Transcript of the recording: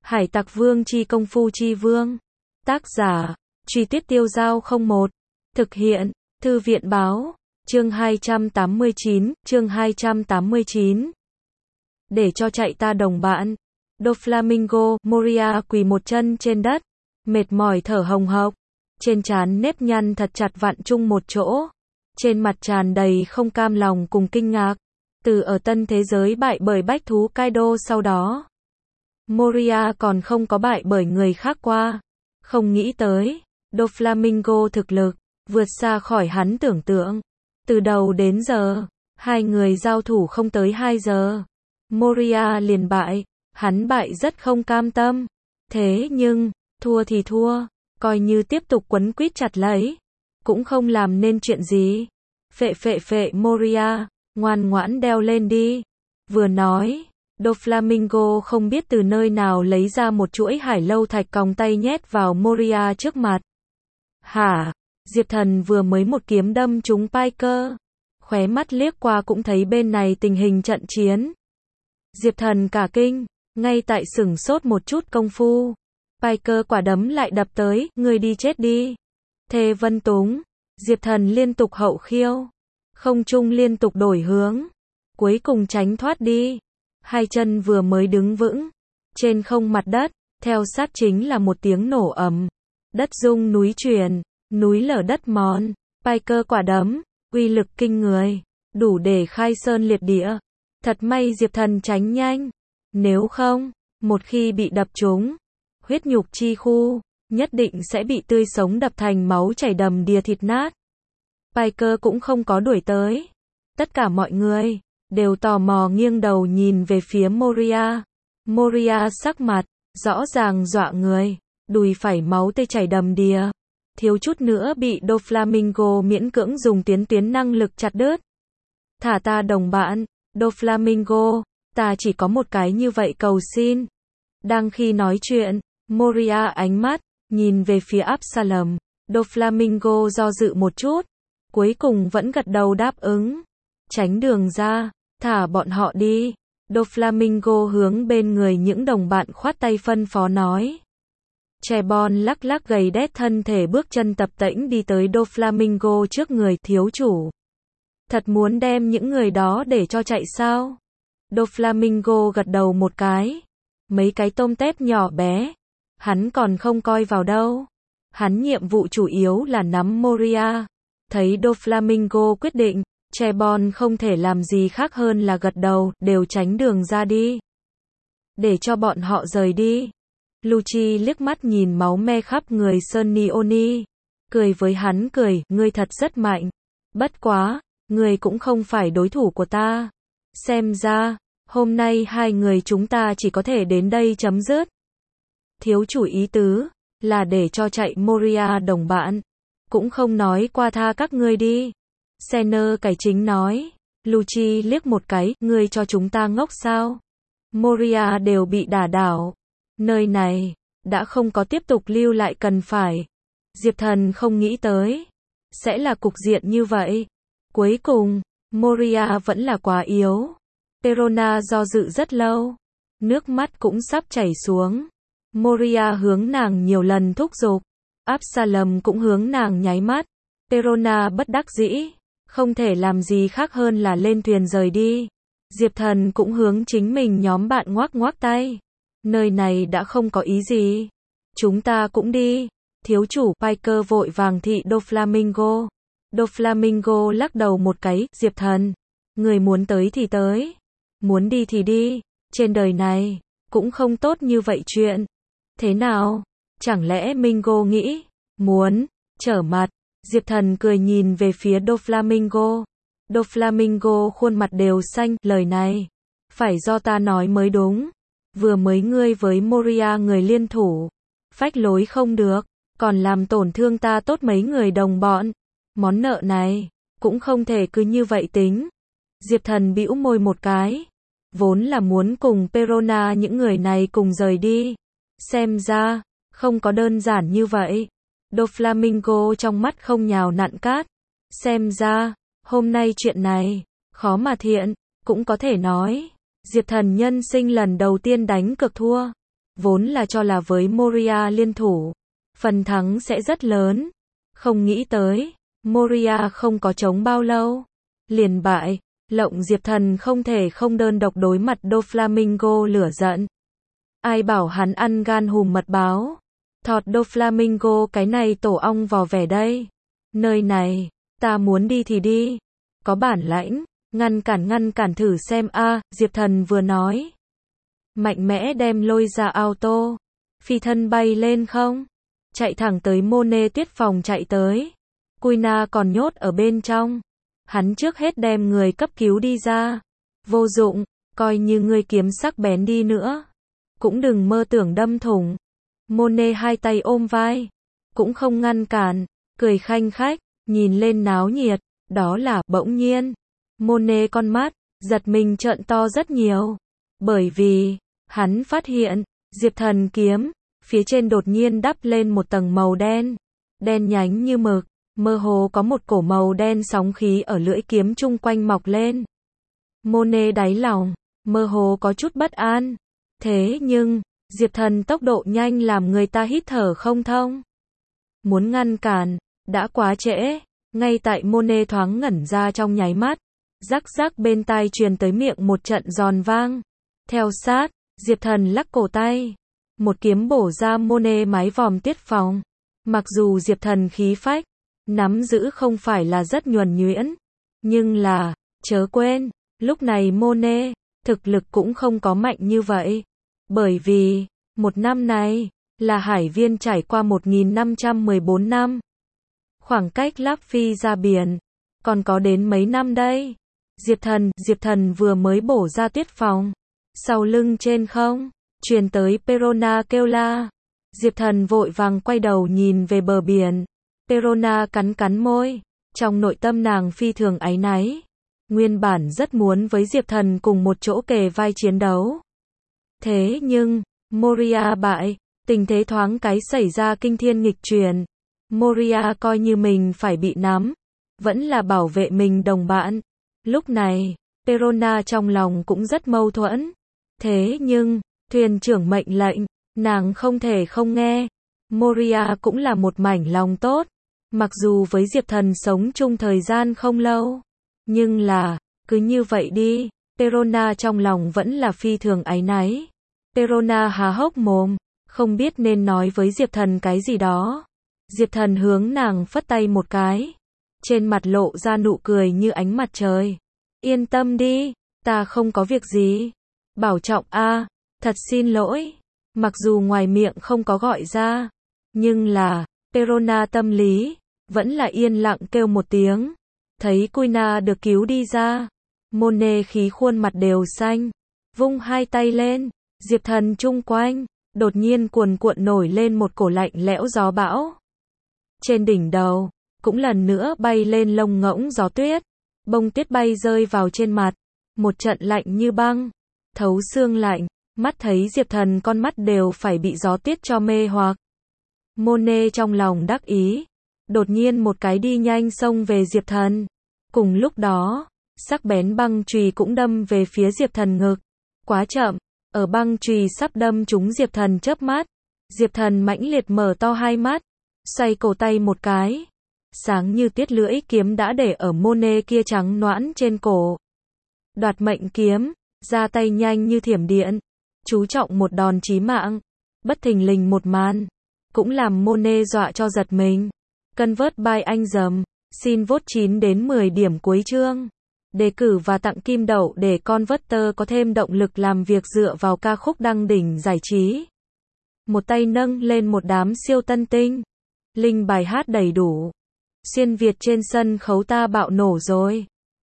Hải Tặc Vương chi công phu chi vương. Tác giả, Truy Tuyết Tiêu Giao 01. Thực hiện, Thư viện báo, chương 289. Để cho chạy ta đồng bạn. Doflamingo, Moria quỳ một chân trên đất, mệt mỏi thở hồng hộc, trên trán nếp nhăn thật chặt vặn chung một chỗ, trên mặt tràn đầy không cam lòng cùng kinh ngạc, từ ở tân thế giới bại bởi bách thú Kaido sau đó. Moria còn không có bại bởi người khác qua, không nghĩ tới, Doflamingo thực lực, vượt xa khỏi hắn tưởng tượng. Từ đầu đến giờ, hai người giao thủ không tới 2 giờ. Moria liền bại, hắn bại rất không cam tâm. Thế nhưng, thua thì thua, coi như tiếp tục quấn quýt chặt lấy, cũng không làm nên chuyện gì. Phệ Moria, ngoan ngoãn đeo lên đi. Vừa nói, Doflamingo không biết từ nơi nào lấy ra một chuỗi hải lâu thạch còng tay nhét vào Moria trước mặt. Hả? Diệp Thần vừa mới một kiếm đâm trúng Piker. Khóe mắt liếc qua cũng thấy bên này tình hình trận chiến. Diệp Thần cả kinh, ngay tại sửng sốt một chút công phu. Piker quả đấm lại đập tới, ngươi đi chết đi. Thề Vân Túng, Diệp Thần liên tục hậu khiêu, không trung liên tục đổi hướng, cuối cùng tránh thoát đi. Hai chân vừa mới đứng vững, trên không mặt đất, theo sát chính là một tiếng nổ ầm. Đất rung núi chuyển, núi lở đất mòn. Piker quả đấm, uy lực kinh người, đủ để khai sơn liệt địa. Thật may Diệp Thần tránh nhanh, nếu không, một khi bị đập trúng, huyết nhục chi khu, nhất định sẽ bị tươi sống đập thành máu chảy đầm đìa thịt nát. Piker cũng không có đuổi tới. Tất cả mọi người đều tò mò nghiêng đầu nhìn về phía Moria. Moria sắc mặt rõ ràng dọa người, đùi phải máu tươi chảy đầm đìa, thiếu chút nữa bị Doflamingo miễn cưỡng dùng tuyến năng lực chặt đứt. Thả ta đồng bạn, Doflamingo, ta chỉ có một cái như vậy cầu xin. Đang khi nói chuyện, Moria ánh mắt nhìn về phía Absalom. Doflamingo do dự một chút, cuối cùng vẫn gật đầu đáp ứng. Tránh đường ra, thả bọn họ đi. Doflamingo hướng bên người những đồng bạn khoát tay phân phó nói. Chebon lắc lắc gầy đét thân thể bước chân tập tễnh đi tới Doflamingo trước người. Thiếu chủ, thật muốn đem những người đó để cho chạy sao? Doflamingo gật đầu một cái. Mấy cái tôm tép nhỏ bé, hắn còn không coi vào đâu. Hắn nhiệm vụ chủ yếu là nắm Moria. Thấy Doflamingo quyết định, Chebon không thể làm gì khác hơn là gật đầu, đều tránh đường ra đi. Để cho bọn họ rời đi. Lucci liếc mắt nhìn máu me khắp người Sunny Oni, cười với hắn cười, ngươi thật rất mạnh. Bất quá, ngươi cũng không phải đối thủ của ta. Xem ra, hôm nay hai người chúng ta chỉ có thể đến đây chấm dứt. Thiếu chủ ý tứ là để cho chạy Moria đồng bạn, cũng không nói qua tha các ngươi đi. Senner cải chính nói. Lucci liếc một cái, ngươi cho chúng ta ngốc sao? Moria đều bị đả đảo. Nơi này đã không có tiếp tục lưu lại cần phải. Diệp Thần không nghĩ tới sẽ là cục diện như vậy. Cuối cùng, Moria vẫn là quá yếu. Perona do dự rất lâu, nước mắt cũng sắp chảy xuống. Moria hướng nàng nhiều lần thúc giục, Absalom cũng hướng nàng nháy mắt. Perona bất đắc dĩ, không thể làm gì khác hơn là lên thuyền rời đi. Diệp Thần cũng hướng chính mình nhóm bạn ngoắc ngoắc tay. Nơi này đã không có ý gì, chúng ta cũng đi. Thiếu chủ, Piker vội vàng thị Doflamingo. Doflamingo lắc đầu một cái. Diệp Thần, người muốn tới thì tới, muốn đi thì đi, trên đời này cũng không tốt như vậy chuyện. Thế nào? Chẳng lẽ Mingo nghĩ muốn trở mặt? Diệp Thần cười nhìn về phía Doflamingo. Doflamingo khuôn mặt đều xanh, lời này phải do ta nói mới đúng. Vừa mới ngươi với Moria người liên thủ, phách lối không được, còn làm tổn thương ta tốt mấy người đồng bọn. Món nợ này cũng không thể cứ như vậy tính. Diệp Thần bĩu môi một cái, vốn là muốn cùng Perona những người này cùng rời đi. Xem ra không có đơn giản như vậy. Doflamingo trong mắt không nhào nặn cát. Xem ra hôm nay chuyện này khó mà thiện, cũng có thể nói Diệp Thần nhân sinh lần đầu tiên đánh cược thua. vốn là cho là với Moria liên thủ, phần thắng sẽ rất lớn. Không nghĩ tới, Moria không có chống bao lâu, liền bại. Lộng Diệp Thần không thể không đơn độc đối mặt Doflamingo lửa giận. Ai bảo hắn ăn gan hùm mật báo. Thọt Doflamingo cái này tổ ong vò vẻ đây. Nơi này, ta muốn đi thì đi. Có bản lãnh, ngăn cản thử xem a. Diệp Thần vừa nói. Mạnh mẽ đem lôi ra auto. Phi thân bay lên không. Chạy thẳng tới Mone Tuyết phòng chạy tới. Kuina còn nhốt ở bên trong. Hắn trước hết đem người cấp cứu đi ra. Vô dụng, coi như ngươi kiếm sắc bén đi nữa. Cũng đừng mơ tưởng đâm thủng. Mone hai tay ôm vai. Cũng không ngăn cản. Cười khanh khách, nhìn lên náo nhiệt. Đó là, bỗng nhiên. Mone con mắt, giật mình trợn to rất nhiều. Bởi vì, hắn phát hiện, Diệp Thần kiếm, phía trên đột nhiên đắp lên một tầng màu đen. Đen nhánh như mực. Mơ hồ có một cổ màu đen sóng khí ở lưỡi kiếm chung quanh mọc lên. Mone đáy lòng, mơ hồ có chút bất an. Thế nhưng, Diệp Thần tốc độ nhanh làm người ta hít thở không thông. Muốn ngăn cản, đã quá trễ. Ngay tại Mone thoáng ngẩn ra trong nháy mắt, rắc rắc bên tai truyền tới miệng một trận giòn vang. Theo sát, Diệp Thần lắc cổ tay. Một kiếm bổ ra Mone mái vòm tiết phòng. Mặc dù Diệp Thần khí phách, nắm giữ không phải là rất nhuần nhuyễn. Nhưng là, chớ quên, lúc này Mone, thực lực cũng không có mạnh như vậy. Bởi vì, một năm này, là hải viên trải qua 1514 năm. Khoảng cách Láp Phi ra biển, còn có đến mấy năm đây. Diệp Thần vừa mới bổ ra tuyết phòng. Sau lưng trên không, truyền tới Perona kêu la. Diệp Thần vội vàng quay đầu nhìn về bờ biển. Perona cắn môi, trong nội tâm nàng phi thường áy náy. Nguyên bản rất muốn với Diệp Thần cùng một chỗ kề vai chiến đấu. Thế nhưng, Moria bại, tình thế thoáng cái xảy ra kinh thiên nghịch chuyển. Moria coi như mình phải bị nắm, vẫn là bảo vệ mình đồng bạn. Lúc này, Perona trong lòng cũng rất mâu thuẫn. Thế nhưng, thuyền trưởng mệnh lệnh, nàng không thể không nghe. Moria cũng là một mảnh lòng tốt. Mặc dù với Diệp Thần sống chung thời gian không lâu, nhưng là, cứ như vậy đi, Perona trong lòng vẫn là phi thường áy náy. Perona há hốc mồm, không biết nên nói với Diệp Thần cái gì đó. Diệp Thần hướng nàng phất tay một cái, trên mặt lộ ra nụ cười như ánh mặt trời. Yên tâm đi, ta không có việc gì. Bảo trọng a, thật xin lỗi. Mặc dù ngoài miệng không có gọi ra, nhưng là, Perona tâm lý, vẫn là yên lặng kêu một tiếng. Thấy Kuina được cứu đi ra, Mone khí khuôn mặt đều xanh, vung hai tay lên. Diệp Thần chung quanh, đột nhiên cuồn cuộn nổi lên một cổ lạnh lẽo gió bão. Trên đỉnh đầu, cũng lần nữa bay lên lông ngỗng gió tuyết. Bông tuyết bay rơi vào trên mặt, một trận lạnh như băng, thấu xương lạnh. Mắt thấy Diệp Thần con mắt đều phải bị gió tuyết cho mê hoặc. Mone trong lòng đắc ý, đột nhiên một cái đi nhanh xông về Diệp Thần. Cùng lúc đó, sắc bén băng chùy cũng đâm về phía Diệp Thần ngực. Quá chậm, ở băng chùy sắp đâm trúng Diệp Thần chớp mắt. Diệp Thần mãnh liệt mở to hai mắt, xoay cổ tay một cái. Sáng như tiết lưỡi kiếm đã để ở Mone kia trắng nõn trên cổ. Đoạt mệnh kiếm, ra tay nhanh như thiểm điện, chú trọng một đòn chí mạng. Bất thình lình một màn, cũng làm Mone dọa cho giật mình. Convert by anh dầm, xin vote 9 đến 10 điểm cuối chương. Đề cử và tặng kim đậu để Converter có thêm động lực làm việc dựa vào ca khúc đăng đỉnh giải trí. Một tay nâng lên một đám siêu tân tinh. Link bài hát đầy đủ. Xuyên Việt trên sân khấu ta bạo nổ rồi.